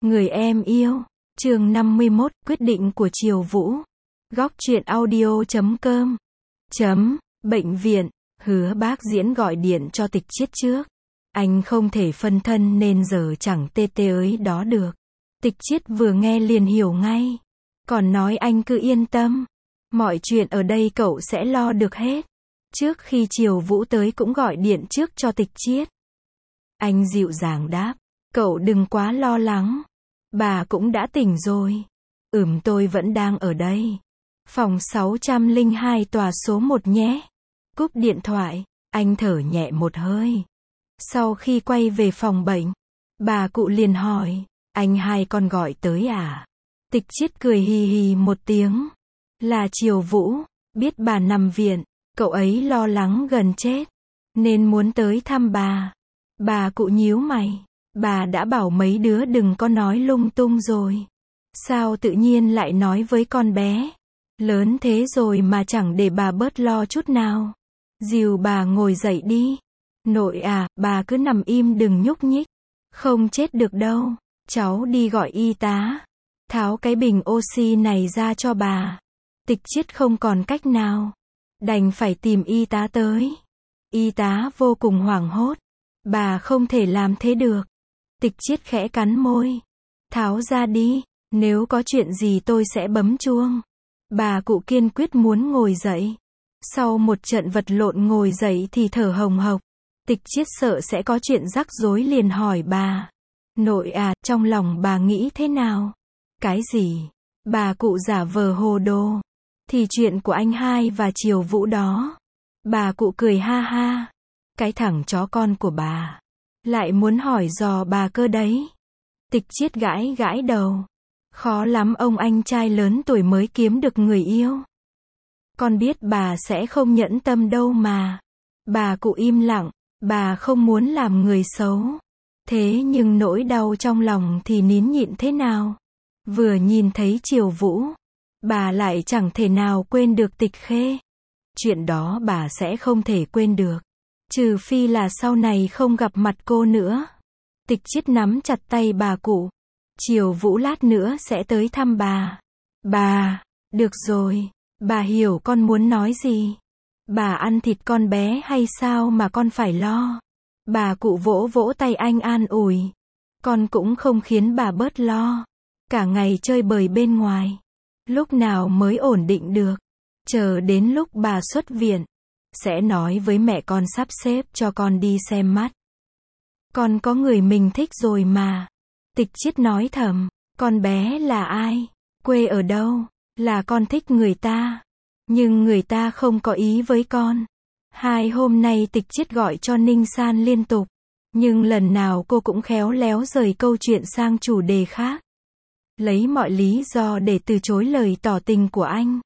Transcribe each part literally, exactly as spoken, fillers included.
Người em yêu. Chương năm mươi mốt, quyết định của Triều Vũ. Góc truyện audio chấm com. Chấm, bệnh viện, Hứa Bác Diễn gọi điện cho Tịch Chiết trước. Anh không thể phân thân nên giờ chẳng tê tê ới đó được. Tịch Chiết vừa nghe liền hiểu ngay. Còn nói anh cứ yên tâm. Mọi chuyện ở đây cậu sẽ lo được hết. Trước khi Triều Vũ tới cũng gọi điện trước cho Tịch Chiết. Anh dịu dàng đáp. Cậu đừng quá lo lắng. Bà cũng đã tỉnh rồi. Ừm, tôi vẫn đang ở đây. Phòng sáu trăm lẻ hai tòa số một nhé. Cúp điện thoại, anh thở nhẹ một hơi. Sau khi quay về phòng bệnh, bà cụ liền hỏi, anh hai con gọi tới à? Tịch Chiết cười hì hì một tiếng. Là Triều Vũ, biết bà nằm viện, cậu ấy lo lắng gần chết, nên muốn tới thăm bà. Bà cụ nhíu mày. Bà đã bảo mấy đứa đừng có nói lung tung rồi. Sao tự nhiên lại nói với con bé? Lớn thế rồi mà chẳng để bà bớt lo chút nào. Dìu bà ngồi dậy đi. Nội à, bà cứ nằm im đừng nhúc nhích. Không chết được đâu. Cháu đi gọi y tá. Tháo cái bình oxy này ra cho bà. Tịch Chiết không còn cách nào. Đành phải tìm y tá tới. Y tá vô cùng hoảng hốt. Bà không thể làm thế được. Tịch Chiết khẽ cắn môi. Tháo ra đi, nếu có chuyện gì tôi sẽ bấm chuông. Bà cụ kiên quyết muốn ngồi dậy. Sau một trận vật lộn ngồi dậy thì thở hồng hộc. Tịch Chiết sợ sẽ có chuyện rắc rối liền hỏi bà. Nội à, trong lòng bà nghĩ thế nào? Cái gì? Bà cụ giả vờ hồ đồ. Thì chuyện của anh hai và Triều Vũ đó. Bà cụ cười ha ha. Cái thằng chó con của bà. Lại muốn hỏi dò bà cơ đấy. Tịch Chiết gãi gãi đầu. Khó lắm ông anh trai lớn tuổi mới kiếm được người yêu. Con biết bà sẽ không nhẫn tâm đâu mà. Bà cụ im lặng. Bà không muốn làm người xấu. Thế nhưng nỗi đau trong lòng thì nín nhịn thế nào. Vừa nhìn thấy Triều Vũ, bà lại chẳng thể nào quên được Tịch Khê. Chuyện đó bà sẽ không thể quên được. Trừ phi là sau này không gặp mặt cô nữa. Tịch Chiết nắm chặt tay bà cụ. Triều Vũ lát nữa sẽ tới thăm bà. Bà, được rồi, bà hiểu con muốn nói gì. Bà ăn thịt con bé hay sao mà con phải lo. Bà cụ vỗ vỗ tay anh an ủi. Con cũng không khiến bà bớt lo. Cả ngày chơi bời bên ngoài. Lúc nào mới ổn định được. Chờ đến lúc bà xuất viện. Sẽ nói với mẹ con sắp xếp cho con đi xem mắt. Con có người mình thích rồi mà. Tịch Chiết nói thầm. Con bé là ai? Quê ở đâu? Là con thích người ta. Nhưng người ta không có ý với con. Hai hôm nay Tịch Chiết gọi cho Ninh San liên tục. Nhưng lần nào cô cũng khéo léo rời câu chuyện sang chủ đề khác. Lấy mọi lý do để từ chối lời tỏ tình của anh.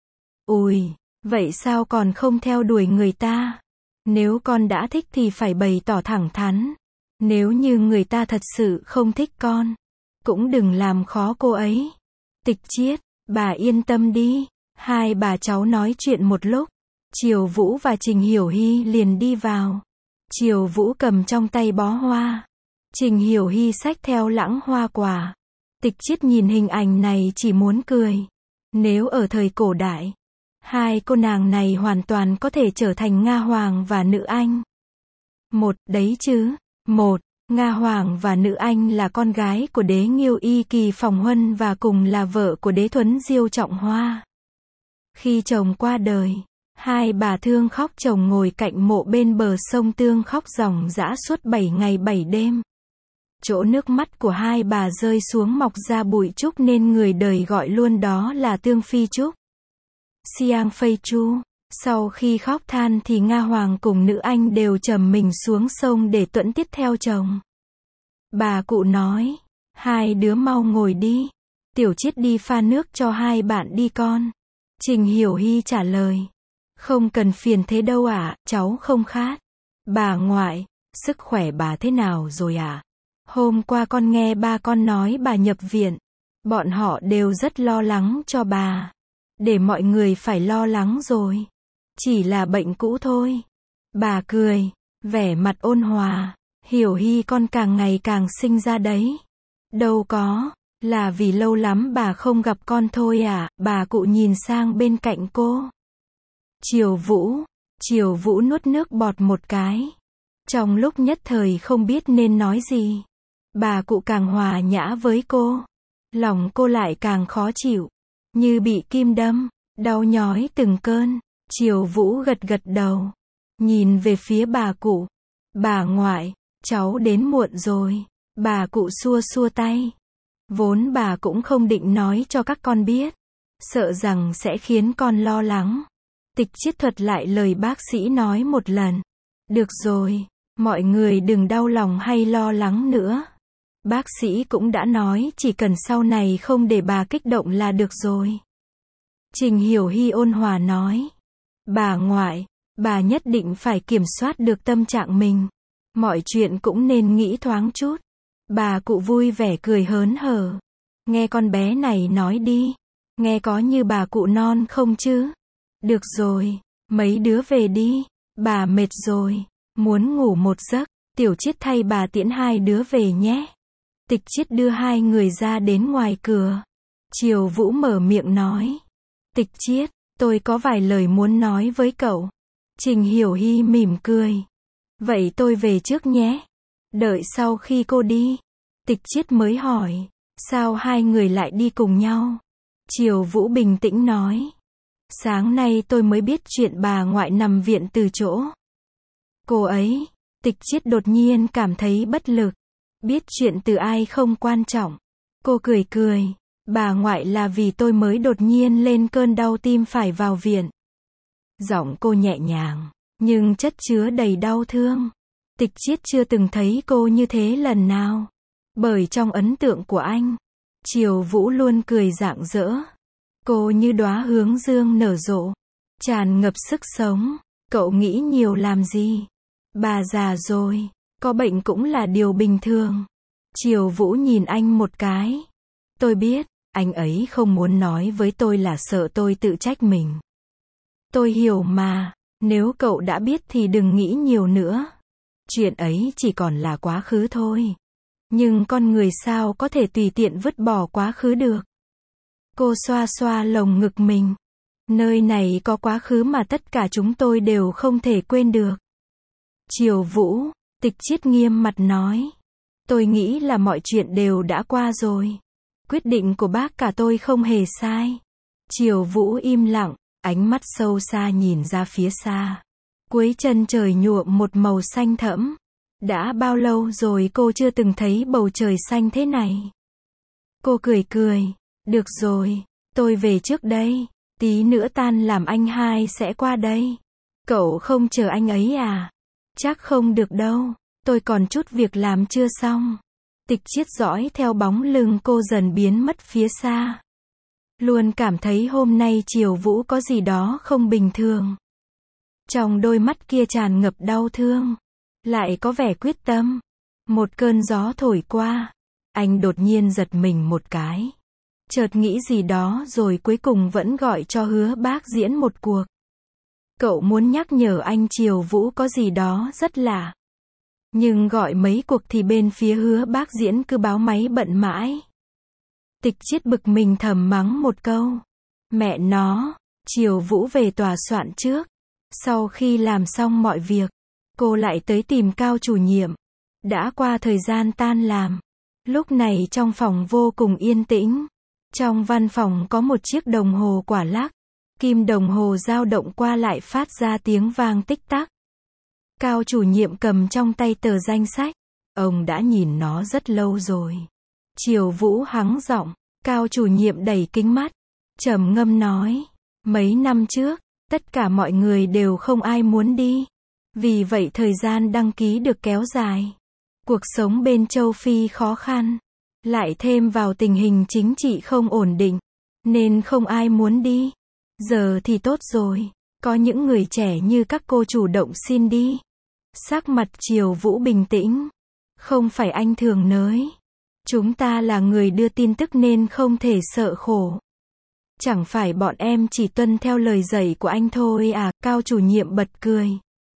Ui, vậy sao còn không theo đuổi người ta? Nếu con đã thích thì phải bày tỏ thẳng thắn. Nếu như người ta thật sự không thích con, cũng đừng làm khó cô ấy. Tịch Chiết, bà yên tâm đi. Hai bà cháu nói chuyện một lúc. Triều Vũ và Trình Hiểu Hy liền đi vào. Triều Vũ cầm trong tay bó hoa. Trình Hiểu Hy xách theo lẵng hoa quả. Tịch Chiết nhìn hình ảnh này chỉ muốn cười. Nếu ở thời cổ đại, hai cô nàng này hoàn toàn có thể trở thành Nga Hoàng và Nữ Anh. Một, đấy chứ. Một, Nga Hoàng và Nữ Anh là con gái của đế Nghiêu Y Kỳ Phòng Huân và cùng là vợ của đế Thuấn Diêu Trọng Hoa. Khi chồng qua đời, hai bà thương khóc chồng ngồi cạnh mộ bên bờ sông Tương khóc ròng rã suốt bảy ngày bảy đêm. Chỗ nước mắt của hai bà rơi xuống mọc ra bụi trúc nên người đời gọi luôn đó là Tương Phi Trúc. Siang Phây Chu. Sau khi khóc than thì Nga Hoàng cùng Nữ Anh đều trầm mình xuống sông để tuẫn tiết theo chồng. Bà cụ nói, hai đứa mau ngồi đi. Tiểu Chiết đi pha nước cho hai bạn đi con. Trình Hiểu Hy trả lời. Không cần phiền thế đâu ạ, à, cháu không khát. Bà ngoại, sức khỏe bà thế nào rồi ạ? À? Hôm qua con nghe ba con nói bà nhập viện. Bọn họ đều rất lo lắng cho bà. Để mọi người phải lo lắng rồi. Chỉ là bệnh cũ thôi. Bà cười, vẻ mặt ôn hòa. Hiểu Hy con càng ngày càng xinh ra đấy. Đâu có, là vì lâu lắm bà không gặp con thôi à, bà cụ nhìn sang bên cạnh cô. Triều Vũ, Triều Vũ nuốt nước bọt một cái. Trong lúc nhất thời không biết nên nói gì. Bà cụ càng hòa nhã với cô. Lòng cô lại càng khó chịu. Như bị kim đâm, đau nhói từng cơn. Triều Vũ gật gật đầu. Nhìn về phía bà cụ. Bà ngoại, cháu đến muộn rồi. Bà cụ xua xua tay. Vốn bà cũng không định nói cho các con biết. Sợ rằng sẽ khiến con lo lắng. Tịch Chiết thuật lại lời bác sĩ nói một lần. Được rồi, mọi người đừng đau lòng hay lo lắng nữa. Bác sĩ cũng đã nói chỉ cần sau này không để bà kích động là được rồi. Trình Hiểu Hy ôn hòa nói. Bà ngoại, bà nhất định phải kiểm soát được tâm trạng mình. Mọi chuyện cũng nên nghĩ thoáng chút. Bà cụ vui vẻ cười hớn hở. Nghe con bé này nói đi. Nghe có như bà cụ non không chứ? Được rồi, mấy đứa về đi. Bà mệt rồi, muốn ngủ một giấc. Tiểu Chiết thay bà tiễn hai đứa về nhé. Tịch Chiết đưa hai người ra đến ngoài cửa. Triều Vũ mở miệng nói. Tịch Chiết, tôi có vài lời muốn nói với cậu. Trình Hiểu Hy mỉm cười. Vậy tôi về trước nhé. Đợi sau khi cô đi. Tịch Chiết mới hỏi. Sao hai người lại đi cùng nhau? Triều Vũ bình tĩnh nói. Sáng nay tôi mới biết chuyện bà ngoại nằm viện từ chỗ cô ấy. Tịch Chiết đột nhiên cảm thấy bất lực. Biết chuyện từ ai không quan trọng. Cô cười cười. Bà ngoại là vì tôi mới đột nhiên lên cơn đau tim phải vào viện. Giọng cô nhẹ nhàng, nhưng chất chứa đầy đau thương. Tịch Chiết chưa từng thấy cô như thế lần nào. Bởi trong ấn tượng của anh, Triều Vũ luôn cười rạng rỡ. Cô như đóa hướng dương nở rộ, tràn ngập sức sống. Cậu nghĩ nhiều làm gì? Bà già rồi, có bệnh cũng là điều bình thường. Triều Vũ nhìn anh một cái. Tôi biết, anh ấy không muốn nói với tôi là sợ tôi tự trách mình. Tôi hiểu mà, nếu cậu đã biết thì đừng nghĩ nhiều nữa. Chuyện ấy chỉ còn là quá khứ thôi. Nhưng con người sao có thể tùy tiện vứt bỏ quá khứ được. Cô xoa xoa lồng ngực mình. Nơi này có quá khứ mà tất cả chúng tôi đều không thể quên được. Triều Vũ, Tịch Chiết nghiêm mặt nói. Tôi nghĩ là mọi chuyện đều đã qua rồi. Quyết định của bác cả tôi không hề sai. Triều Vũ im lặng, ánh mắt sâu xa nhìn ra phía xa. Cuối chân trời nhuộm một màu xanh thẫm. Đã bao lâu rồi cô chưa từng thấy bầu trời xanh thế này. Cô cười cười. Được rồi, tôi về trước đây. Tí nữa tan làm anh hai sẽ qua đây. Cậu không chờ anh ấy à? Chắc không được đâu. Tôi còn chút việc làm chưa xong. Tịch Chiết dõi theo bóng lưng cô dần biến mất phía xa. Luôn cảm thấy hôm nay Triều Vũ có gì đó không bình thường. Trong đôi mắt kia tràn ngập đau thương. Lại có vẻ quyết tâm. Một cơn gió thổi qua. Anh đột nhiên giật mình một cái. Chợt nghĩ gì đó rồi cuối cùng vẫn gọi cho Hứa Bác Diễn một cuộc. Cậu muốn nhắc nhở anh Triều Vũ có gì đó rất lạ. Nhưng gọi mấy cuộc thì bên phía Hứa Bác Diễn cứ báo máy bận mãi. Tịch Chiết bực mình thầm mắng một câu. Mẹ nó, Triều Vũ về tòa soạn trước. Sau khi làm xong mọi việc, cô lại tới tìm Cao chủ nhiệm. Đã qua thời gian tan làm. Lúc này trong phòng vô cùng yên tĩnh. Trong văn phòng có một chiếc đồng hồ quả lắc. Kim đồng hồ dao động qua lại phát ra tiếng vang tích tắc. Cao chủ nhiệm cầm trong tay tờ danh sách. Ông đã nhìn nó rất lâu rồi. Triều Vũ hắng giọng. Cao chủ nhiệm đẩy kính mắt. Trầm ngâm nói. Mấy năm trước, tất cả mọi người đều không ai muốn đi. Vì vậy thời gian đăng ký được kéo dài. Cuộc sống bên châu Phi khó khăn. Lại thêm vào tình hình chính trị không ổn định. Nên không ai muốn đi. Giờ thì tốt rồi. Có những người trẻ như các cô chủ động xin đi. Sắc mặt Triều Vũ bình tĩnh. Không phải anh thường nói. Chúng ta là người đưa tin tức nên không thể sợ khổ. Chẳng phải bọn em chỉ tuân theo lời dạy của anh thôi à? Cao chủ nhiệm bật cười.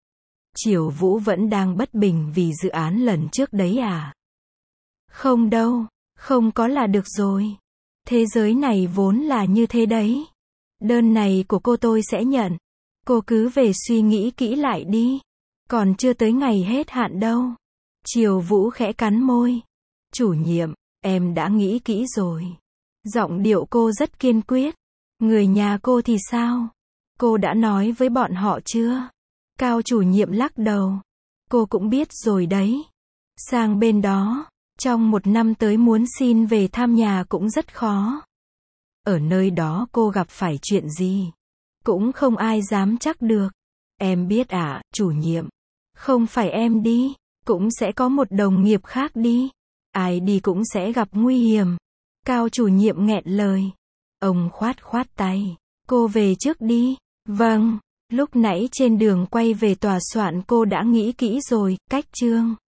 Triều Vũ vẫn đang bất bình vì dự án lần trước đấy à? Không đâu, Không có là được rồi. Thế giới này vốn là như thế đấy. Đơn này của cô tôi sẽ nhận. Cô cứ về suy nghĩ kỹ lại đi. Còn chưa tới ngày hết hạn đâu. Triều Vũ khẽ cắn môi. Chủ nhiệm, em đã nghĩ kỹ rồi. Giọng điệu cô rất kiên quyết. Người nhà cô thì sao? Cô đã nói với bọn họ chưa? Cao chủ nhiệm lắc đầu. Cô cũng biết rồi đấy. Sang bên đó, trong một năm tới muốn xin về thăm nhà cũng rất khó. Ở nơi đó cô gặp phải chuyện gì? Cũng không ai dám chắc được. Em biết ạ, chủ nhiệm. Không phải em đi, cũng sẽ có một đồng nghiệp khác đi. Ai đi cũng sẽ gặp nguy hiểm. Cao chủ nhiệm nghẹn lời. Ông khoát khoát tay. Cô về trước đi. Vâng, lúc nãy trên đường quay về tòa soạn cô đã nghĩ kỹ rồi, cách chương.